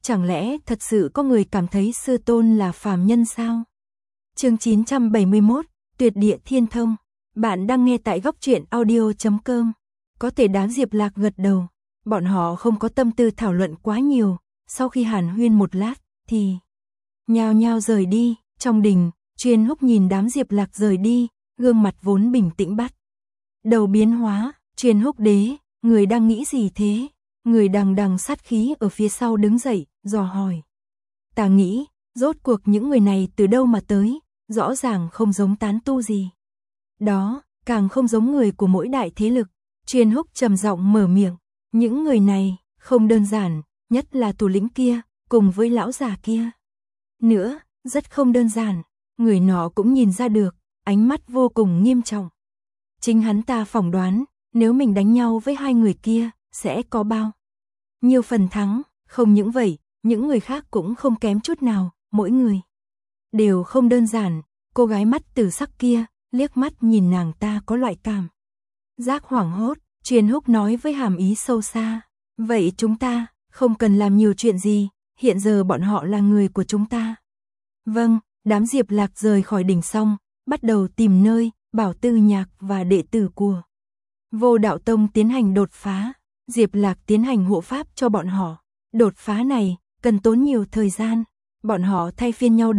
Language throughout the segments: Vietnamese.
Chẳng lẽ thật sự có người cảm thấy sư tôn là phàm nhân sao? Chương 971, Tuyệt địa thiên thông. Bạn đang nghe tại góc truyện audio.com. Có thể đám Diệp Lạc gật đầu. Bọn họ không có tâm tư thảo luận quá nhiều. Sau khi hàn huyên một lát, thì nhao nhao rời đi. Trong đình, Chuyên Húc nhìn đám Diệp Lạc rời đi, gương mặt vốn bình tĩnh bắt đầu biến hóa. Chuyên Húc đế, người đang nghĩ gì thế? Người đằng đằng sát khí ở phía sau đứng dậy, dò hỏi. Ta nghĩ, rốt cuộc những người này từ đâu mà tới, rõ ràng không giống tán tu gì. Đó, càng không giống người của mỗi đại thế lực. Chuyên Húc trầm giọng mở miệng, những người này, không đơn giản, nhất là thủ lĩnh kia, cùng với lão già kia. Nữa, rất không đơn giản, người nọ cũng nhìn ra được, ánh mắt vô cùng nghiêm trọng. Chính hắn ta phỏng đoán, nếu mình đánh nhau với hai người kia, sẽ có bao nhiêu phần thắng. Không những vậy, những người khác cũng không kém chút nào, mỗi người đều không đơn giản. Cô gái mắt tử sắc kia, liếc mắt nhìn nàng ta có loại cảm giác hoảng hốt. Chuyên Húc nói với hàm ý sâu xa, vậy chúng ta không cần làm nhiều chuyện gì, hiện giờ bọn họ là người của chúng ta. Vâng, đám Diệp Lạc rời khỏi đỉnh xong, bắt đầu tìm nơi Bảo Tư Nhạc và đệ tử của Vô Đạo Tông tiến hành đột phá. Diệp Lạc tiến hành hộ pháp cho bọn họ. Đột phá này cần tốn nhiều thời gian, bọn họ thay phiên nhau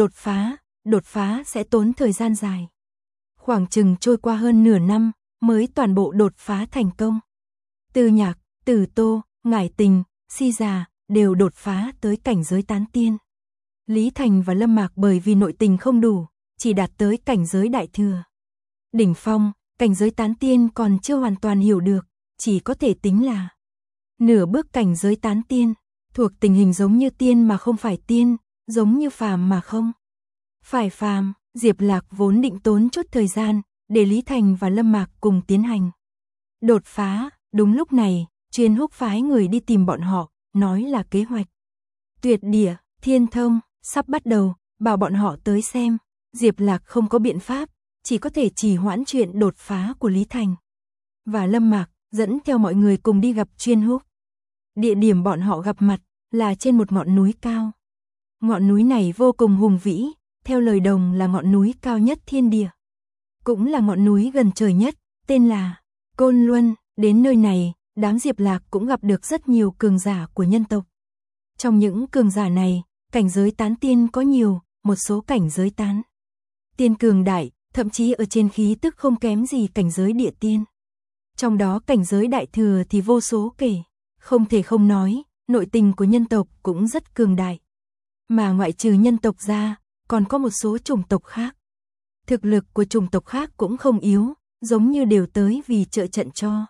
đột phá sẽ tốn thời gian dài. Khoảng chừng trôi qua hơn nửa năm mới toàn bộ đột phá thành công. Tư Nhạc, Tử Tô, Ngải Tình, Si Già đều đột phá tới cảnh giới tán tiên. Lý Thành và Lâm Mạc bởi vì nội tình không đủ, chỉ đạt tới cảnh giới đại thừa. Đỉnh phong, cảnh giới tán tiên còn chưa hoàn toàn hiểu được, chỉ có thể tính là nửa bước cảnh giới tán tiên, thuộc tình hình giống như tiên mà không phải tiên, giống như phàm mà không phải phàm. Diệp Lạc vốn định tốn chút thời gian để Lý Thành và Lâm Mạc cùng tiến hành đột phá. Đúng lúc này, Chuyên Húc phái người đi tìm bọn họ, nói là kế hoạch Tuyệt địa thiên thông sắp bắt đầu, bảo bọn họ tới xem. Diệp Lạc không có biện pháp, chỉ có thể trì hoãn chuyện đột phá của Lý Thành và Lâm Mạc, dẫn theo mọi người cùng đi gặp Chuyên Húc. Địa điểm bọn họ gặp mặt là trên một ngọn núi cao. Ngọn núi này vô cùng hùng vĩ, theo lời đồng là ngọn núi cao nhất thiên địa, cũng là ngọn núi gần trời nhất, tên là Côn Luân. Đến nơi này, đám Diệp Lạc cũng gặp được rất nhiều cường giả của nhân tộc. Trong những cường giả này, cảnh giới tán tiên có nhiều, một số cảnh giới tán tiên cường đại, thậm chí ở trên khí tức không kém gì cảnh giới địa tiên. Trong đó cảnh giới đại thừa thì vô số kể, không thể không nói, nội tình của nhân tộc cũng rất cường đại. Mà ngoại trừ nhân tộc ra, còn có một số chủng tộc khác. Thực lực của chủng tộc khác cũng không yếu, giống như đều tới vì trợ trận cho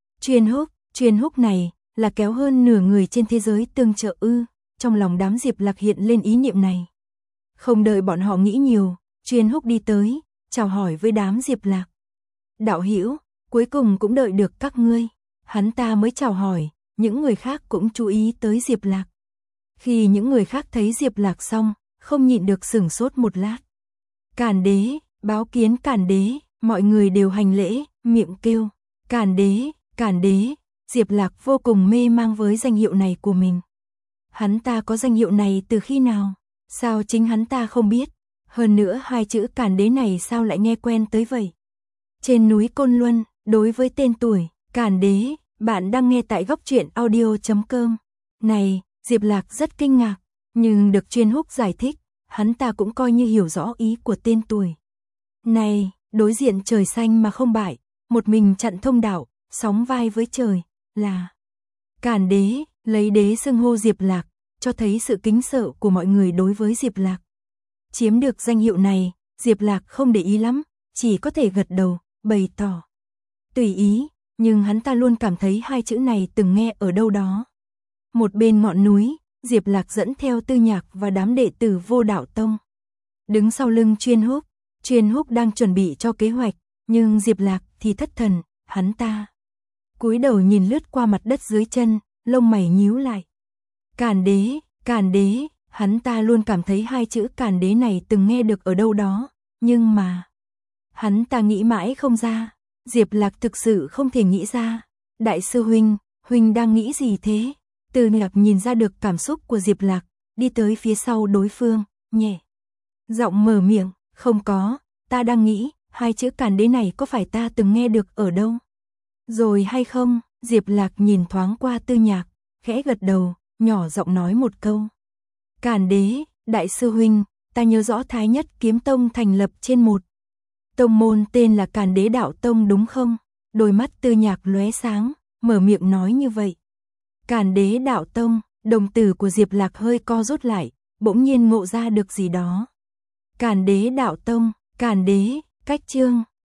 Chuyên Húc này là kéo hơn nửa người trên thế giới tương trợ ư? Trong lòng đám Diệp Lạc hiện lên ý niệm này. Không đợi bọn họ nghĩ nhiều, Chuyên Húc đi tới, chào hỏi với đám Diệp Lạc. Đạo hữu, cuối cùng cũng đợi được các ngươi. Hắn ta mới chào hỏi, những người khác cũng chú ý tới Diệp Lạc. Khi những người khác thấy Diệp Lạc xong, không nhịn được sửng sốt một lát. Càn đế, báo kiến Càn đế, mọi người đều hành lễ, miệng kêu, Càn đế, Càn đế. Diệp Lạc vô cùng mê mang với danh hiệu này của mình. Hắn ta có danh hiệu này từ khi nào? Sao chính hắn ta không biết? Hơn nữa hai chữ Càn đế này sao lại nghe quen tới vậy? Trên núi Côn Luân, đối với tên tuổi Càn đế, bạn đang nghe tại góc truyện audio.com. Này, Diệp Lạc rất kinh ngạc, nhưng được Chuyên Húc giải thích, hắn ta cũng coi như hiểu rõ ý của tên tuổi này. Đối diện trời xanh mà không bại, một mình chặn thông đạo, sóng vai với trời, là Càn đế. Lấy đế xưng hô Diệp Lạc, cho thấy sự kính sợ của mọi người đối với Diệp Lạc. Chiếm được danh hiệu này, Diệp Lạc không để ý lắm, chỉ có thể gật đầu, bày tỏ tùy ý, nhưng hắn ta luôn cảm thấy hai chữ này từng nghe ở đâu đó. Một bên ngọn núi, Diệp Lạc dẫn theo Tư Nhạc và đám đệ tử Vô Đạo Tông. Đứng sau lưng Chuyên Húc đang chuẩn bị cho kế hoạch, nhưng Diệp Lạc thì thất thần, hắn ta cúi đầu nhìn lướt qua mặt đất dưới chân, lông mày nhíu lại. Càn đế, hắn ta luôn cảm thấy hai chữ Càn đế này từng nghe được ở đâu đó, nhưng mà hắn ta nghĩ mãi không ra. Diệp Lạc thực sự không thể nghĩ ra. Đại sư huynh đang nghĩ gì thế? Tư Nhạc nhìn ra được cảm xúc của Diệp Lạc, đi tới phía sau đối phương, nhẹ giọng mở miệng, không có, ta đang nghĩ, hai chữ Càn Đế này có phải ta từng nghe được ở đâu rồi hay không? Diệp Lạc nhìn thoáng qua Tư Nhạc, khẽ gật đầu, nhỏ giọng nói một câu. Càn Đế, đại sư huynh, ta nhớ rõ Thái Nhất Kiếm Tông thành lập trên một tông môn tên là Càn Đế Đạo Tông đúng không? Đôi mắt Tư Nhạc lóe sáng, mở miệng nói như vậy. Càn Đế Đạo Tông, đồng tử của Diệp Lạc hơi co rút lại, bỗng nhiên ngộ ra được gì đó. Càn Đế Đạo Tông, Càn Đế, cách chương